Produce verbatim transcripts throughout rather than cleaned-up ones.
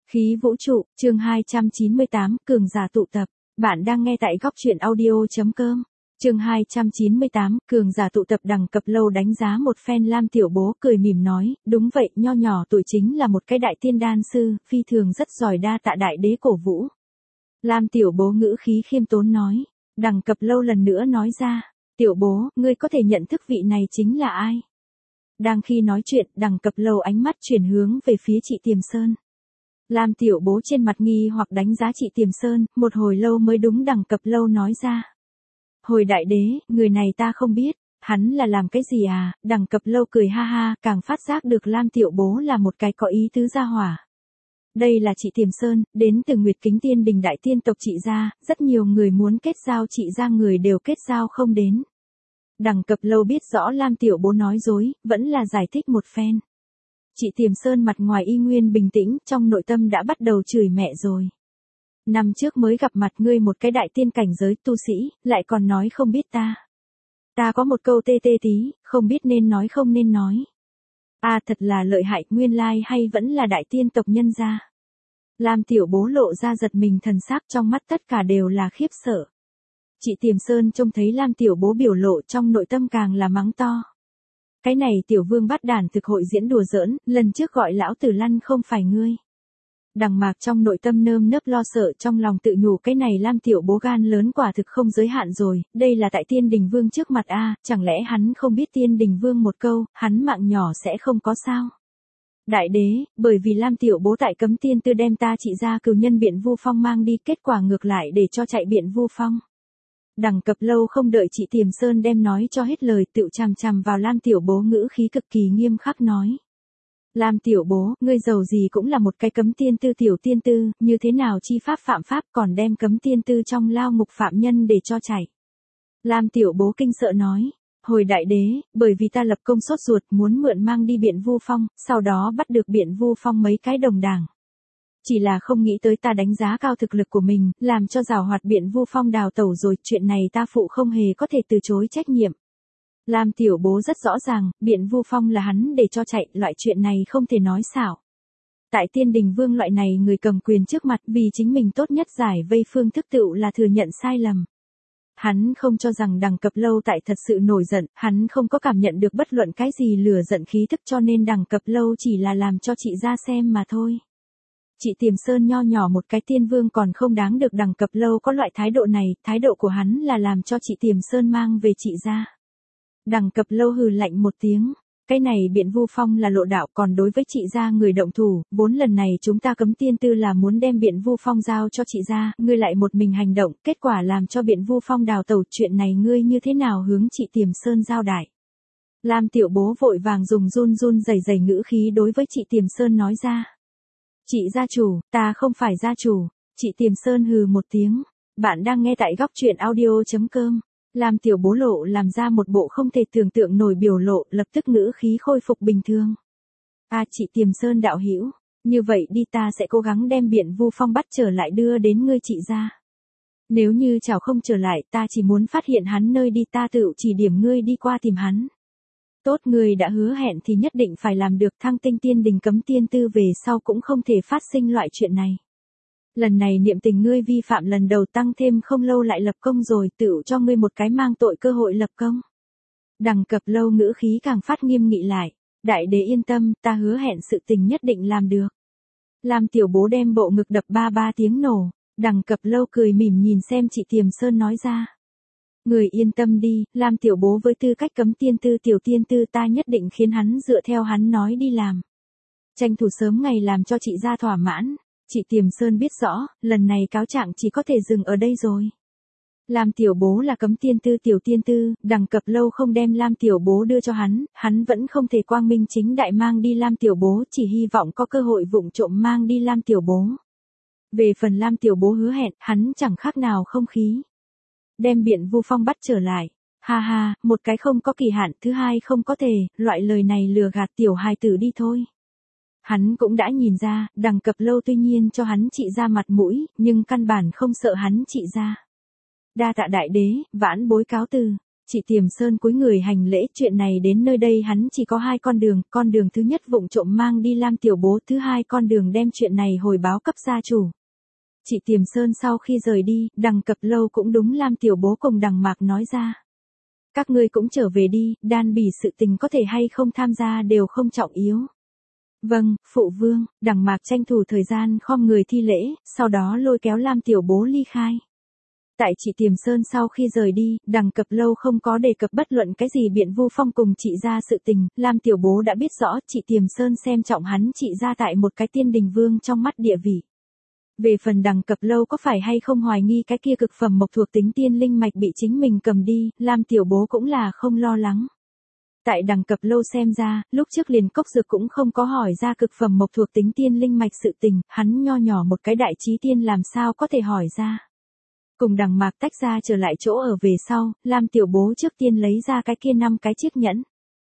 Khí vũ trụ, chương hai trăm chín mươi tám, cường giả tụ tập. Bạn đang nghe tại góc truyện audio.com. Chương hai trăm chín mươi tám, cường giả tụ tập. Đằng Cập Lâu đánh giá một phen Lam Tiểu Bố, cười mỉm nói, đúng vậy, nho nhỏ tuổi chính là một cái đại tiên đan sư, phi thường rất giỏi, đa tạ đại đế cổ vũ. Lam Tiểu Bố ngữ khí khiêm tốn nói. Đằng Cập Lâu lần nữa nói ra, Tiểu Bố, ngươi có thể nhận thức vị này chính là ai? Đang khi nói chuyện, Đằng Cập Lâu ánh mắt chuyển hướng về phía chị Tiềm Sơn. Lam Tiểu Bố trên mặt nghi hoặc đánh giá chị Tiềm Sơn, một hồi lâu mới đúng Đằng Cập Lâu nói ra. Hồi đại đế, người này ta không biết, hắn là làm cái gì à? Đằng Cập Lâu cười ha ha, càng phát giác được Lam Tiểu Bố là một cái có ý tứ gia hỏa. Đây là chị Tiềm Sơn, đến từ Nguyệt Kính Tiên Đình đại tiên tộc chị gia, rất nhiều người muốn kết giao chị gia người đều kết giao không đến. Đằng Cập Lâu biết rõ Lam Tiểu Bố nói dối, vẫn là giải thích một phen. Chị Tiềm Sơn mặt ngoài y nguyên bình tĩnh, trong nội tâm đã bắt đầu chửi mẹ rồi. Năm trước mới gặp mặt ngươi một cái đại tiên cảnh giới tu sĩ, lại còn nói không biết ta. Ta có một câu tê tê tí, không biết nên nói không nên nói. A à, thật là lợi hại, nguyên lai hay vẫn là đại tiên tộc nhân gia. Lam Tiểu Bố lộ ra giật mình thần sắc, trong mắt tất cả đều là khiếp sợ. Chị Tiềm Sơn trông thấy Lam Tiểu Bố biểu lộ, trong nội tâm càng là mắng to. Cái này tiểu vương bắt đản thực hội diễn đùa giỡn, lần trước gọi lão tử lăn không phải ngươi. Đằng Mạc trong nội tâm nơm nớp lo sợ, trong lòng tự nhủ cái này Lam Tiểu Bố gan lớn quả thực không giới hạn rồi, đây là tại Tiên Đình Vương trước mặt a, chẳng lẽ hắn không biết Tiên Đình Vương một câu, hắn mạng nhỏ sẽ không có sao? Đại đế, bởi vì Lam Tiểu Bố tại Cấm Tiên Tư đem ta chị ra cừu nhân Biện Vu Phong mang đi, kết quả ngược lại để cho chạy Biện Vu Phong. Đằng Cập Lâu không đợi chị Tiềm Sơn đem nói cho hết lời, tựu chằm chằm vào Lam Tiểu Bố, ngữ khí cực kỳ nghiêm khắc nói. Lam Tiểu Bố, ngươi giàu gì cũng là một cái Cấm Tiên Tư tiểu tiên tư, như thế nào chi pháp phạm pháp còn đem Cấm Tiên Tư trong lao ngục phạm nhân để cho chạy. Lam Tiểu Bố kinh sợ nói. Hồi đại đế, bởi vì ta lập công sốt ruột muốn mượn mang đi Biện Vu Phong, sau đó bắt được Biện Vu Phong mấy cái đồng đảng. Chỉ là không nghĩ tới ta đánh giá cao thực lực của mình, làm cho giảo hoạt Biện Vu Phong đào tẩu rồi, chuyện này ta phụ không hề có thể từ chối trách nhiệm. Lam Tiểu Bố rất rõ ràng, Biện Vu Phong là hắn để cho chạy, loại chuyện này không thể nói xảo. Tại Tiên Đình Vương loại này người cầm quyền trước mặt, vì chính mình tốt nhất giải vây phương thức tựu là thừa nhận sai lầm. Hắn không cho rằng Đằng Cập Lâu tại thật sự nổi giận, hắn không có cảm nhận được bất luận cái gì lửa giận khí thức, cho nên Đằng Cập Lâu chỉ là làm cho chị ra xem mà thôi. Chị Tiềm Sơn nho nhỏ một cái tiên vương còn không đáng được Đằng Cập Lâu có loại thái độ này, thái độ của hắn là làm cho chị Tiềm Sơn mang về chị ra. Đằng Cập Lâu hừ lạnh một tiếng, cái này Biện Vu Phong là lộ đạo, còn đối với chị ra người động thủ, vốn lần này chúng ta Cấm Tiên Tư là muốn đem Biện Vu Phong giao cho chị ra, ngươi lại một mình hành động, kết quả làm cho Biện Vu Phong đào tẩu, chuyện này ngươi như thế nào hướng chị Tiềm Sơn giao代. Lam Tiểu Bố vội vàng dùng run run rẩy rẩy ngữ khí đối với chị Tiềm Sơn nói ra. Chị gia chủ, ta không phải gia chủ. Chị Tiềm Sơn hừ một tiếng. Bạn đang nghe tại góc truyện audio.com. Lam Tiểu Bố lộ làm ra một bộ không thể tưởng tượng nổi biểu lộ, lập tức ngữ khí khôi phục bình thường. À chị Tiềm Sơn đạo hữu, như vậy đi, ta sẽ cố gắng đem Biện Vu Phong bắt trở lại đưa đến ngươi chị ra. Nếu như chào không trở lại, ta chỉ muốn phát hiện hắn nơi đi, ta tự chỉ điểm ngươi đi qua tìm hắn. Tốt, ngươi đã hứa hẹn thì nhất định phải làm được, Thăng Tinh Tiên Đình Cấm Tiên Tư về sau cũng không thể phát sinh loại chuyện này. Lần này niệm tình ngươi vi phạm lần đầu, tăng thêm không lâu lại lập công rồi, tự cho ngươi một cái mang tội cơ hội lập công. Đằng Cập Lâu ngữ khí càng phát nghiêm nghị lại. Đại đế yên tâm, ta hứa hẹn sự tình nhất định làm được. Lam Tiểu Bố đem bộ ngực đập ba ba tiếng nổ. Đằng Cập Lâu cười mỉm nhìn xem chị Tiềm Sơn nói ra. Người yên tâm đi, Lam Tiểu Bố với tư cách Cấm Tiên Tư tiểu tiên tư, ta nhất định khiến hắn dựa theo hắn nói đi làm. Tranh thủ sớm ngày làm cho chị ra thỏa mãn. Chị Tiềm Sơn biết rõ, lần này cáo trạng chỉ có thể dừng ở đây rồi. Lam Tiểu Bố là Cấm Tiên Tư tiểu tiên tư, Đằng Cập Lâu không đem Lam Tiểu Bố đưa cho hắn, hắn vẫn không thể quang minh chính đại mang đi Lam Tiểu Bố, chỉ hy vọng có cơ hội vụng trộm mang đi Lam Tiểu Bố. Về phần Lam Tiểu Bố hứa hẹn, hắn chẳng khác nào không khí. Đem Biện Vu Phong bắt trở lại. Ha ha, một cái không có kỳ hạn, thứ hai không có thể, loại lời này lừa gạt tiểu hài tử đi thôi. Hắn cũng đã nhìn ra, Đằng Cập Lâu tuy nhiên cho hắn chị ra mặt mũi, nhưng căn bản không sợ hắn chị ra. Đa tạ đại đế, vãn bối cáo từ. Chị Tiềm Sơn cúi người hành lễ, chuyện này đến nơi đây hắn chỉ có hai con đường, con đường thứ nhất vụng trộm mang đi Lam Tiểu Bố, thứ hai con đường đem chuyện này hồi báo cấp gia chủ. Chị Tiềm Sơn sau khi rời đi, Đằng Cập Lâu cũng đúng Lam Tiểu Bố cùng Đằng Mạc nói ra. Các ngươi cũng trở về đi, đan bỉ sự tình có thể hay không tham gia đều không trọng yếu. Vâng, phụ vương. Đằng Mạc tranh thủ thời gian khom người thi lễ, sau đó lôi kéo Lam Tiểu Bố ly khai. Tại chị Tiềm Sơn sau khi rời đi, Đằng Cập Lâu không có đề cập bất luận cái gì biện Vu Phong cùng chị ra sự tình, Lam Tiểu Bố đã biết rõ chị Tiềm Sơn xem trọng hắn chị ra tại một cái tiên đình vương trong mắt địa vị. Về phần Đằng Cập Lâu có phải hay không hoài nghi cái kia cực phẩm mộc thuộc tính tiên linh mạch bị chính mình cầm đi, Lam Tiểu Bố cũng là không lo lắng. Tại Đằng Cập Lâu xem ra, lúc trước liền cốc dược cũng không có hỏi ra cực phẩm mộc thuộc tính tiên linh mạch sự tình, hắn nho nhỏ một cái đại trí tiên làm sao có thể hỏi ra. Cùng Đằng Mạc tách ra trở lại chỗ ở về sau, Lam Tiểu Bố trước tiên lấy ra cái kia năm cái chiếc nhẫn.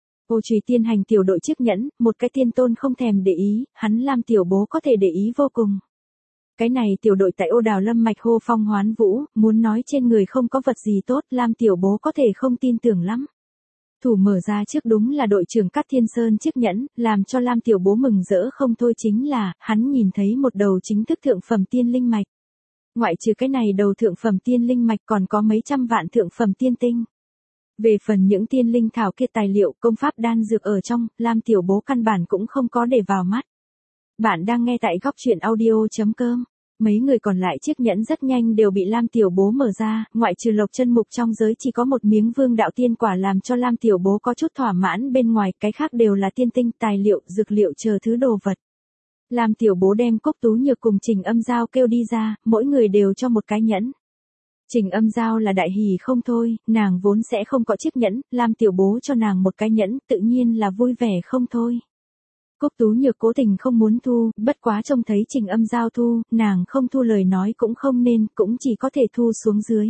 Ô Trùy tiên hành tiểu đội chiếc nhẫn, một cái tiên tôn không thèm để ý, hắn Lam Tiểu Bố có thể để ý vô cùng. Cái này tiểu đội tại Ô Đào Lâm mạch hô phong hoán vũ, muốn nói trên người không có vật gì tốt, Lam Tiểu Bố có thể không tin tưởng lắm. Thủ mở ra trước đúng là đội trưởng Cát Thiên Sơn chiếc nhẫn, làm cho Lam Tiểu Bố mừng rỡ không thôi chính là, hắn nhìn thấy một đầu chính thức thượng phẩm tiên linh mạch. Ngoại trừ cái này đầu thượng phẩm tiên linh mạch còn có mấy trăm vạn thượng phẩm tiên tinh. Về phần những tiên linh thảo kia tài liệu công pháp đan dược ở trong, Lam Tiểu Bố căn bản cũng không có để vào mắt. Bạn đang nghe tại góc truyện audio chấm com. Mấy người còn lại chiếc nhẫn rất nhanh đều bị Lam Tiểu Bố mở ra, ngoại trừ Lộc Chân Mục trong giới chỉ có một miếng vương đạo tiên quả làm cho Lam Tiểu Bố có chút thỏa mãn, bên ngoài cái khác đều là tiên tinh, tài liệu, dược liệu chờ thứ đồ vật. Lam Tiểu Bố đem Cốc Tú Nhược cùng Trình Âm Giao kêu đi ra, mỗi người đều cho một cái nhẫn. Trình Âm Giao là đại hỉ không thôi, nàng vốn sẽ không có chiếc nhẫn, Lam Tiểu Bố cho nàng một cái nhẫn, tự nhiên là vui vẻ không thôi. Cốc Tú Nhược cố tình không muốn thu, bất quá trông thấy Trình Âm Giao thu, nàng không thu lời nói cũng không nên, cũng chỉ có thể thu xuống dưới.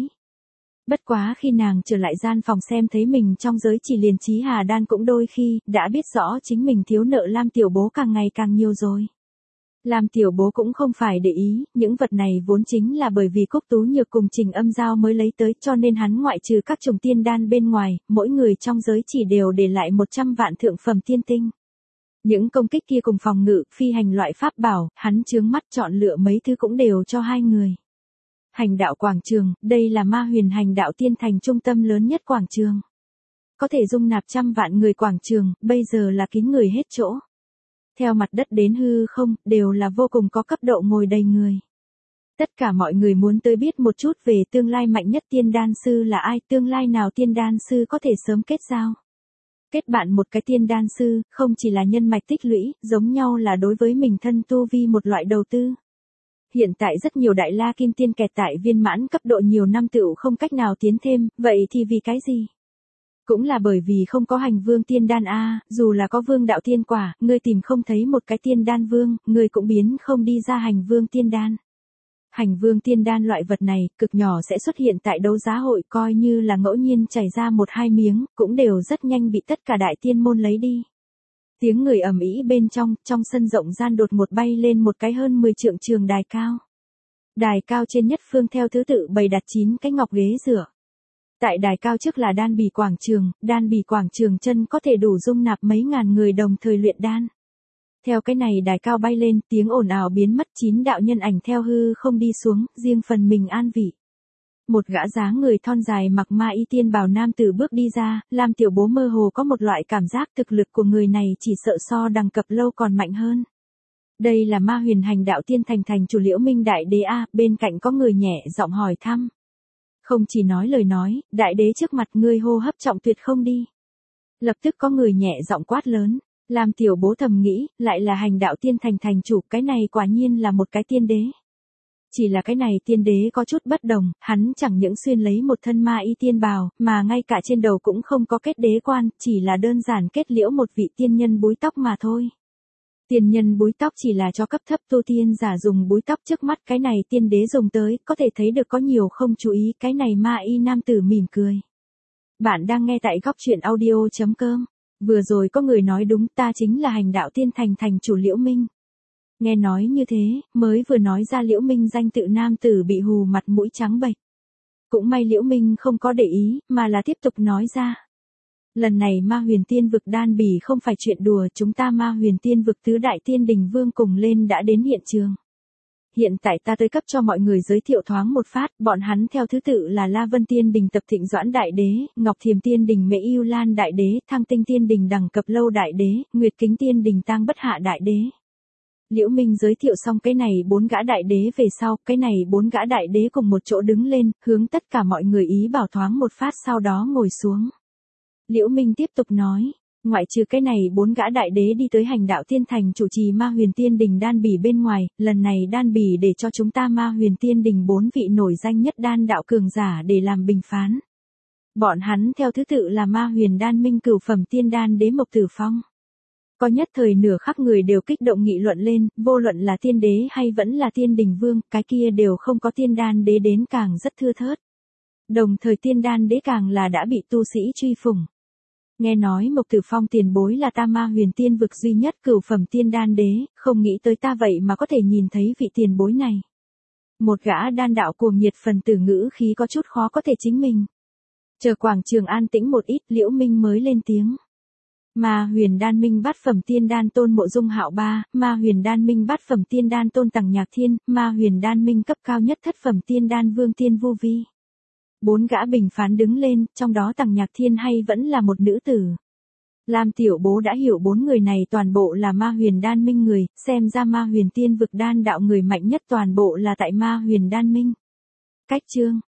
Bất quá khi nàng trở lại gian phòng xem thấy mình trong giới chỉ liền Chí Hà Đan cũng đôi khi, đã biết rõ chính mình thiếu nợ Lam Tiểu Bố càng ngày càng nhiều rồi. Lam Tiểu Bố cũng không phải để ý, những vật này vốn chính là bởi vì Cốc Tú Nhược cùng Trình Âm Giao mới lấy tới, cho nên hắn ngoại trừ các chủng tiên đan bên ngoài, mỗi người trong giới chỉ đều để lại một trăm vạn thượng phẩm tiên tinh. Những công kích kia cùng phòng ngự, phi hành loại pháp bảo, hắn chướng mắt chọn lựa mấy thứ cũng đều cho hai người. Hành đạo quảng trường, đây là Ma Huyền Hành đạo tiên thành trung tâm lớn nhất quảng trường. Có thể dung nạp trăm vạn người quảng trường, bây giờ là kín người hết chỗ. Theo mặt đất đến hư không, đều là vô cùng có cấp độ ngồi đầy người. Tất cả mọi người muốn tới biết một chút về tương lai mạnh nhất tiên đan sư là ai, tương lai nào tiên đan sư có thể sớm kết giao. Kết bạn một cái tiên đan sư, không chỉ là nhân mạch tích lũy, giống nhau là đối với mình thân tu vi một loại đầu tư. Hiện tại rất nhiều đại la kim tiên kẹt tại viên mãn cấp độ nhiều năm tựu không cách nào tiến thêm, vậy thì vì cái gì? Cũng là bởi vì không có hành vương tiên đan a, dù là có vương đạo tiên quả, ngươi tìm không thấy một cái tiên đan vương, ngươi cũng biến không đi ra hành vương tiên đan. Hành vương tiên đan loại vật này, cực nhỏ sẽ xuất hiện tại đấu giá hội, coi như là ngẫu nhiên chảy ra một hai miếng, cũng đều rất nhanh bị tất cả đại tiên môn lấy đi. Tiếng người ầm ĩ bên trong, trong sân rộng gian đột ngột bay lên một cái hơn mười trượng trường đài cao. Đài cao trên nhất phương theo thứ tự bày đặt chín cái ngọc ghế dựa. Tại đài cao trước là đan bỉ quảng trường, đan bỉ quảng trường chân có thể đủ dung nạp mấy ngàn người đồng thời luyện đan. Theo cái này đài cao bay lên, tiếng ồn ào biến mất, chín đạo nhân ảnh theo hư không đi xuống, riêng phần mình an vị. Một gã dáng người thon dài mặc ma y tiên bào nam tử bước đi ra, Lam Tiểu Bố mơ hồ có một loại cảm giác thực lực của người này chỉ sợ so Đằng Cập Lâu còn mạnh hơn. Đây là Ma Huyền Hành đạo tiên thành thành chủ Liễu Minh đại đế a, bên cạnh có người nhẹ giọng hỏi thăm. Không chỉ nói lời nói, đại đế trước mặt ngươi hô hấp trọng tuyệt không đi. Lập tức có người nhẹ giọng quát lớn. Lam Tiểu Bố thầm nghĩ, lại là hành đạo tiên thành thành chủ, cái này quả nhiên là một cái tiên đế. Chỉ là cái này tiên đế có chút bất đồng, hắn chẳng những xuyên lấy một thân ma y tiên bào, mà ngay cả trên đầu cũng không có kết đế quan, chỉ là đơn giản kết liễu một vị tiên nhân búi tóc mà thôi. Tiên nhân búi tóc chỉ là cho cấp thấp tu tiên giả dùng búi tóc, trước mắt cái này tiên đế dùng tới, có thể thấy được có nhiều không chú ý, cái này ma y nam tử mỉm cười. Bạn đang nghe tại góc truyện audio chấm com. Vừa rồi có người nói đúng, ta chính là hành đạo tiên thành thành chủ Liễu Minh. Nghe nói như thế, mới vừa nói ra Liễu Minh danh tự nam tử bị hù mặt mũi trắng bệch. Cũng may Liễu Minh không có để ý, mà là tiếp tục nói ra. Lần này ma huyền tiên vực đan bỉ không phải chuyện đùa, chúng ta ma huyền tiên vực tứ đại tiên đình vương cùng lên đã đến hiện trường. Hiện tại ta tới cấp cho mọi người giới thiệu thoáng một phát, bọn hắn theo thứ tự là La Vân Tiên Đình Tập Thịnh Doãn Đại Đế, Ngọc Thiềm Tiên Đình Mễ Ưu Lan Đại Đế, Thăng Tinh Tiên Đình Đằng Cập Lâu Đại Đế, Nguyệt Kính Tiên Đình Tang Bất Hạ Đại Đế. Liễu Minh giới thiệu xong cái này bốn gã đại đế về sau, cái này bốn gã đại đế cùng một chỗ đứng lên, hướng tất cả mọi người ý bảo thoáng một phát sau đó ngồi xuống. Liễu Minh tiếp tục nói. Ngoại trừ cái này bốn gã đại đế đi tới hành đạo tiên thành chủ trì ma huyền tiên đình đan bỉ bên ngoài, lần này đan bỉ để cho chúng ta ma huyền tiên đình bốn vị nổi danh nhất đan đạo cường giả để làm bình phán. Bọn hắn theo thứ tự là ma huyền đan minh cửu phẩm tiên đan đế Mộc Tử Phong. Có nhất thời nửa khắc người đều kích động nghị luận lên, vô luận là tiên đế hay vẫn là tiên đình vương, cái kia đều không có tiên đan đế đến càng rất thưa thớt. Đồng thời tiên đan đế càng là đã bị tu sĩ truy phủng. Nghe nói Mộc Tử Phong tiền bối là ta ma huyền tiên vực duy nhất cửu phẩm tiên đan đế, không nghĩ tới ta vậy mà có thể nhìn thấy vị tiền bối này. Một gã đan đạo cuồng nhiệt phần tử ngữ khí có chút khó có thể chính mình. Chờ quảng trường an tĩnh một ít, Liễu Minh mới lên tiếng. Ma huyền đan minh bát phẩm tiên đan tôn Mộ Dung Hạo Ba, ma huyền đan minh bát phẩm tiên đan tôn Tằng Nhạc Thiên, ma huyền đan minh cấp cao nhất thất phẩm tiên đan Vương Tiên Vu Vi. Bốn gã bình phán đứng lên, trong đó Tằng Nhạc Thiên hay vẫn là một nữ tử. Lam tiểu bố đã hiểu bốn người này toàn bộ là ma huyền đan minh người, xem ra ma huyền tiên vực đan đạo người mạnh nhất toàn bộ là tại ma huyền đan minh. Cách chương